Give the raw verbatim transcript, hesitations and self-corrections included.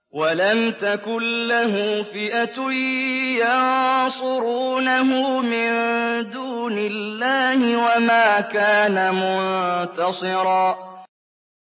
وَلَمْ تَكُن لَّهُ فِئَةٌ يَنصُرُونَهُ مِن دُونِ اللَّهِ وَمَا كَانَ مُنتَصِرًا